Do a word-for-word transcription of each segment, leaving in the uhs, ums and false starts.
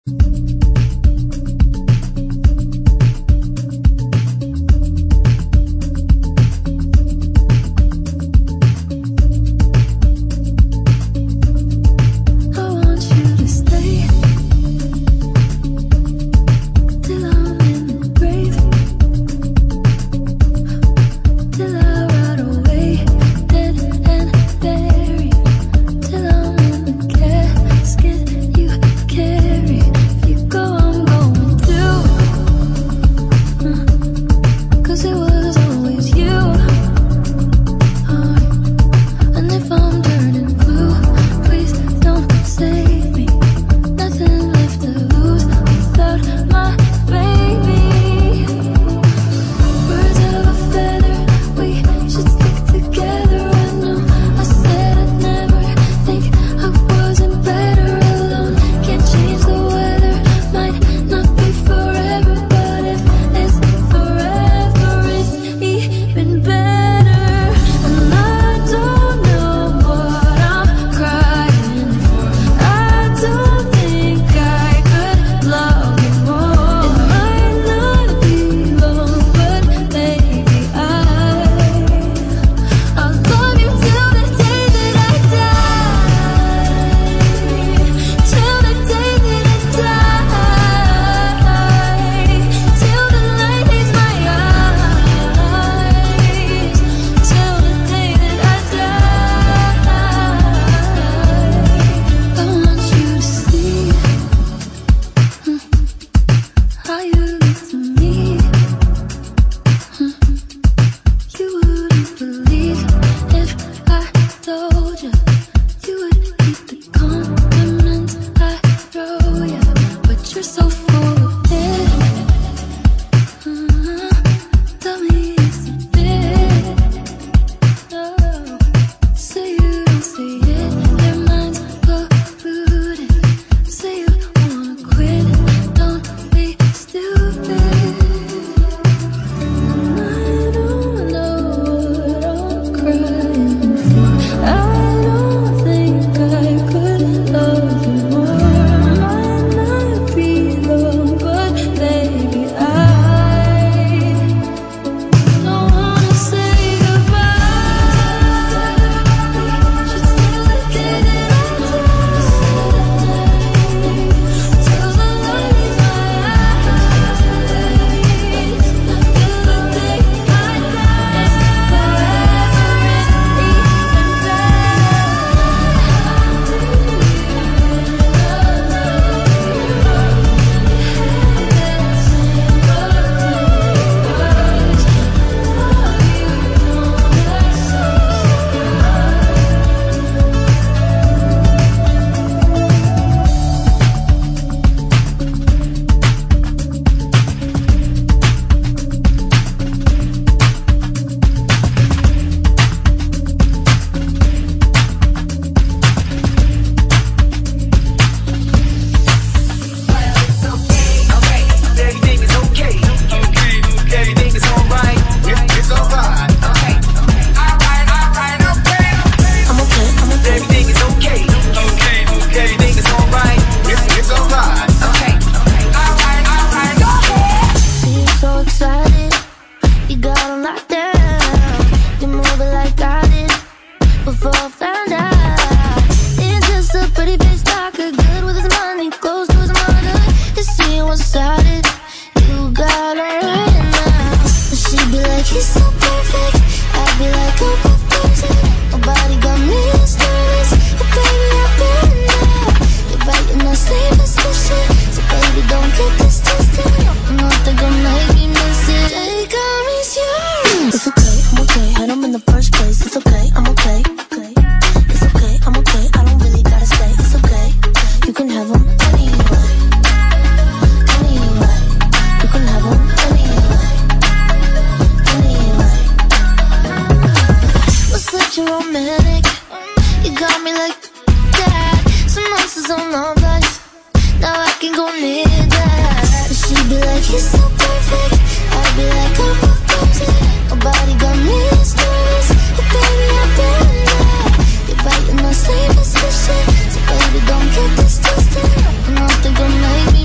Same as the shit, so baby don't get this twisted. I don't think I'll make me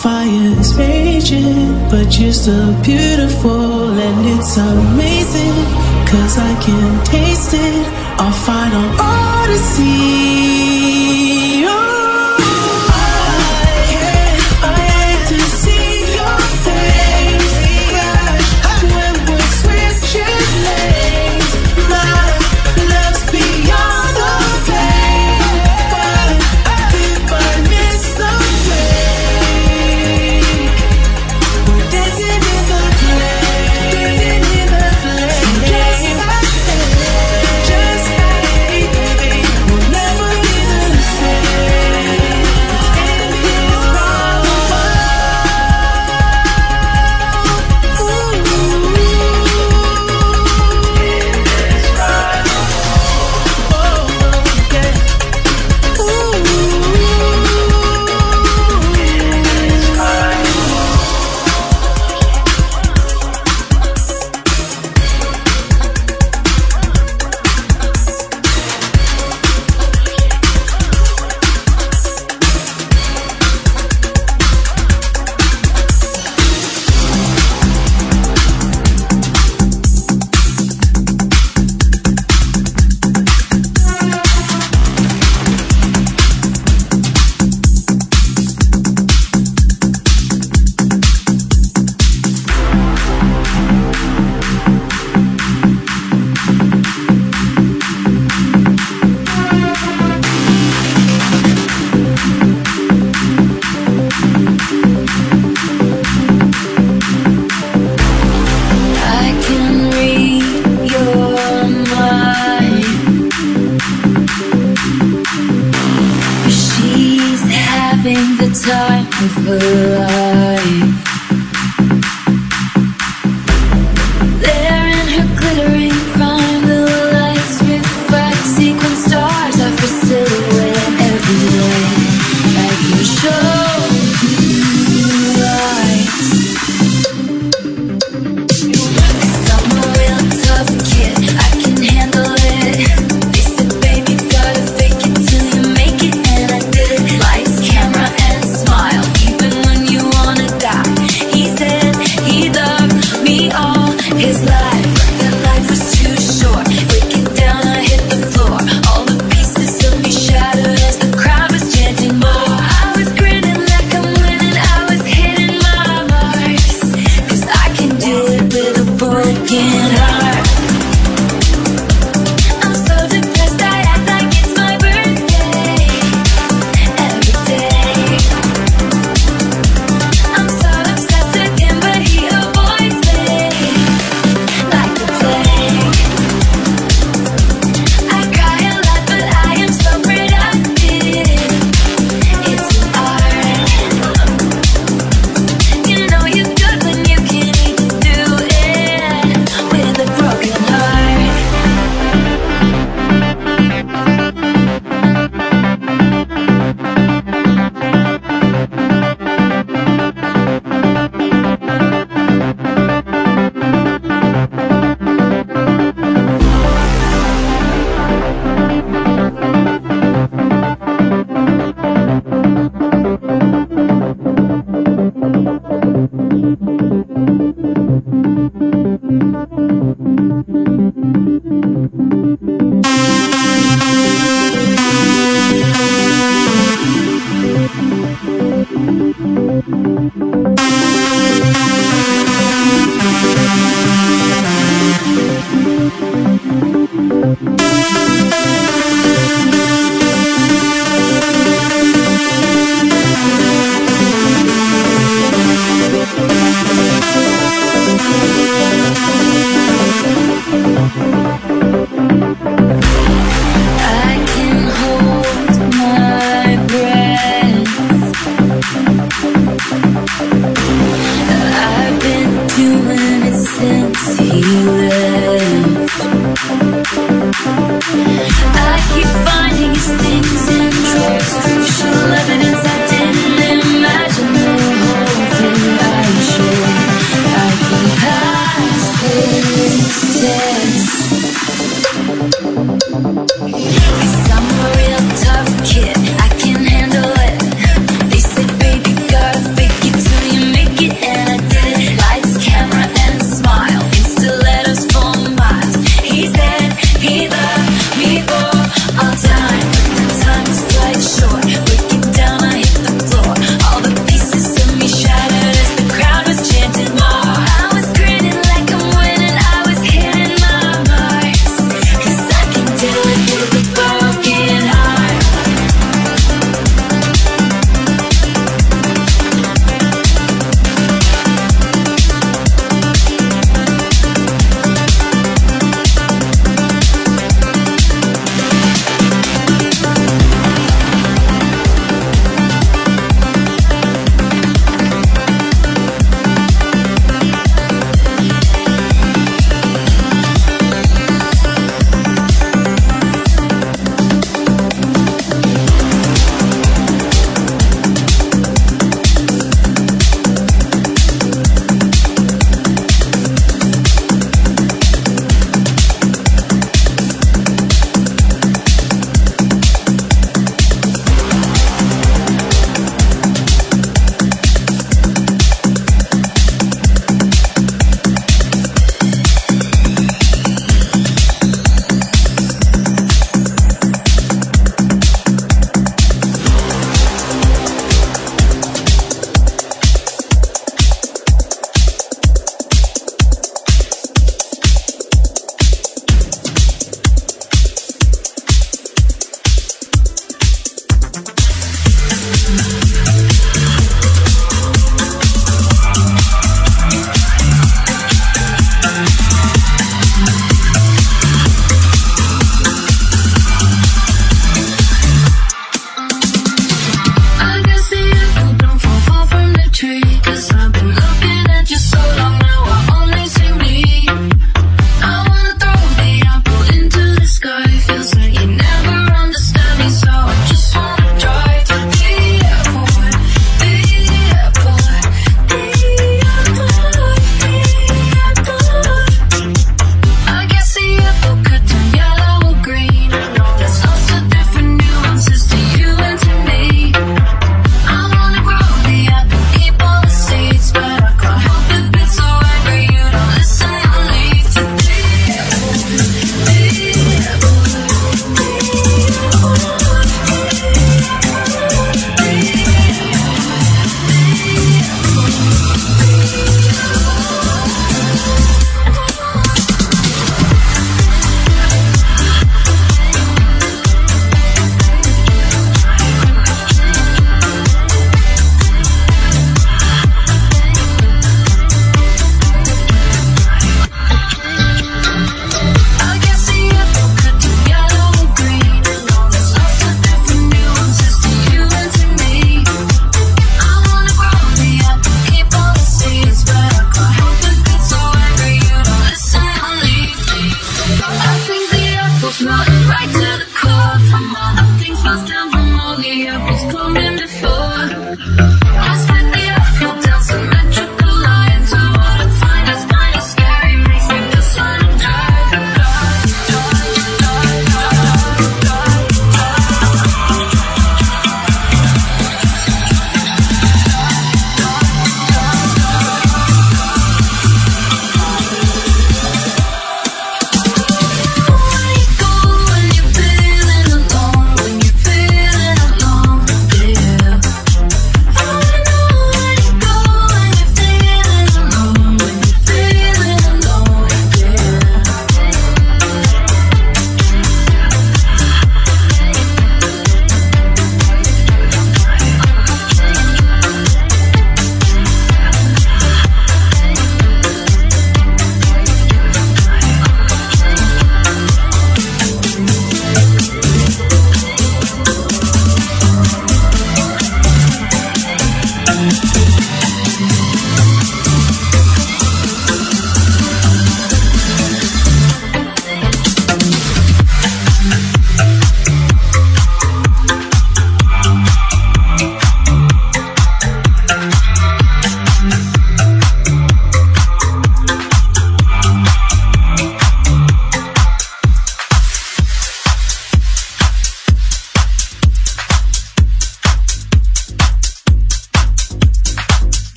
fire's raging, but you're still beautiful and it's amazing, cause I can taste it, our final odyssey. Oh, I can't wait to see your face when we're switching lanes. My love's beyond the pain, but if I miss the break, we're dancing in the flame, dancing in the flame. Just like just like baby, we'll never be the same. In this wrong world, ooh, in this right world, oh yeah, ooh, in this right I can read your mind. She's having the time of her life. There in her glittering prime, the lights reflect sequin stars off her silhouette every day. I can show you lights. I'm a real tough kid, I can handle it. They said, baby, gotta fake it till you make it, and I did. Lights, camera, and smile, even when you wanna die. He said he loved me all his life, but that life was too short. Break it down, I hit the floor. All the pieces of me shattered as the crowd was chanting more. I was grinning like I'm winning, I was hitting my marks, cause I can do it with a broken heart. I'm so depressed, I act like it's my birthday every day. I'm so obsessed with him, but he avoids me like the plague. I cry a lot, but I am so productive. It's an art. You know you're good when you can even do it with a broken heart. I can hold my breath.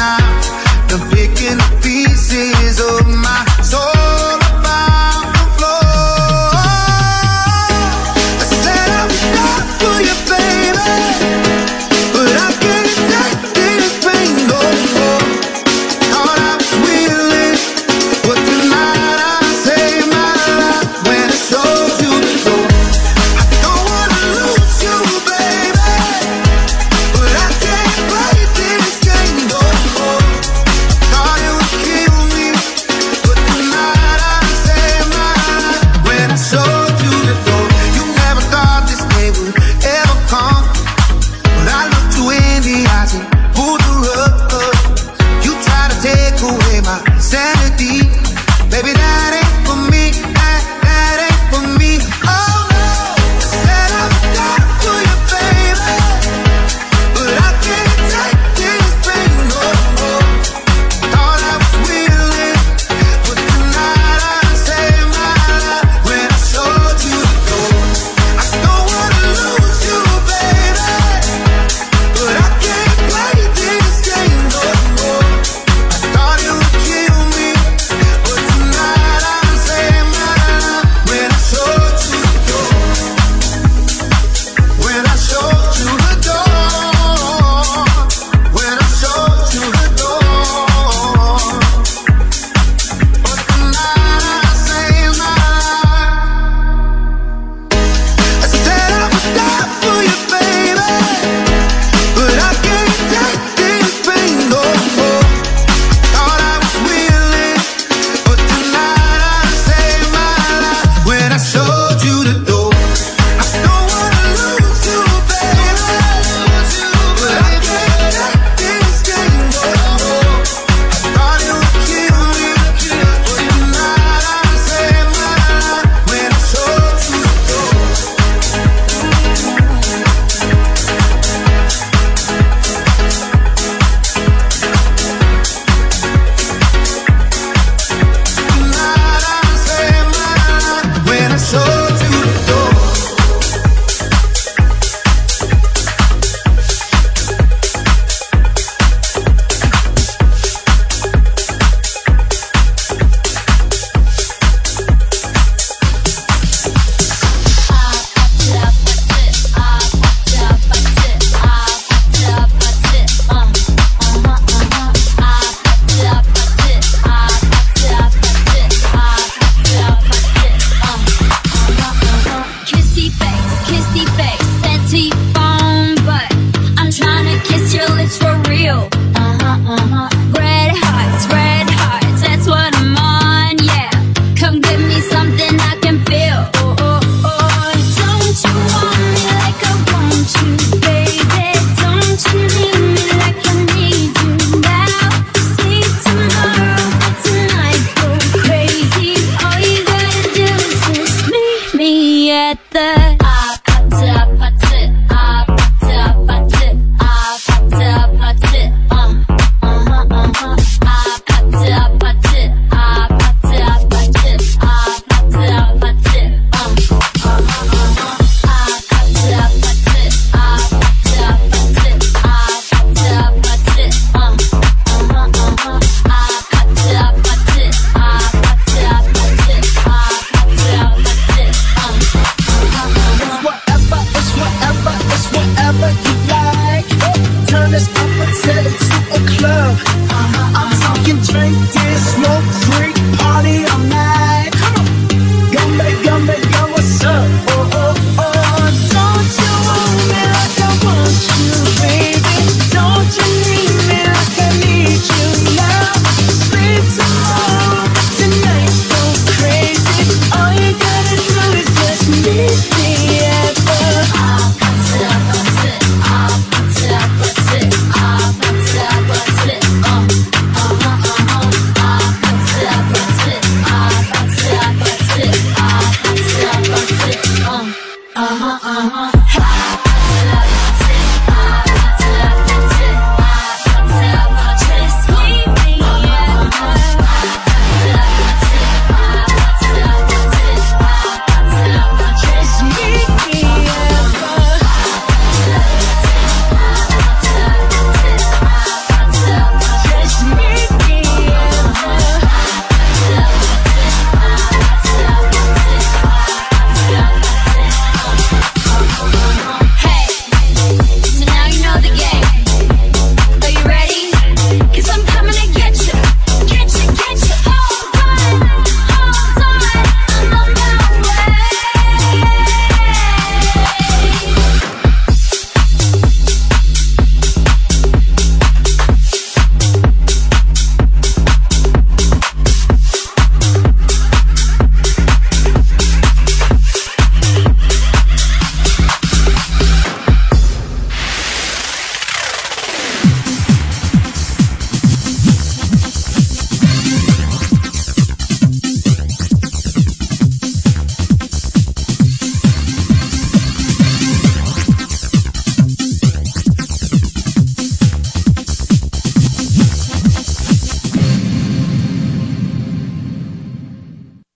drink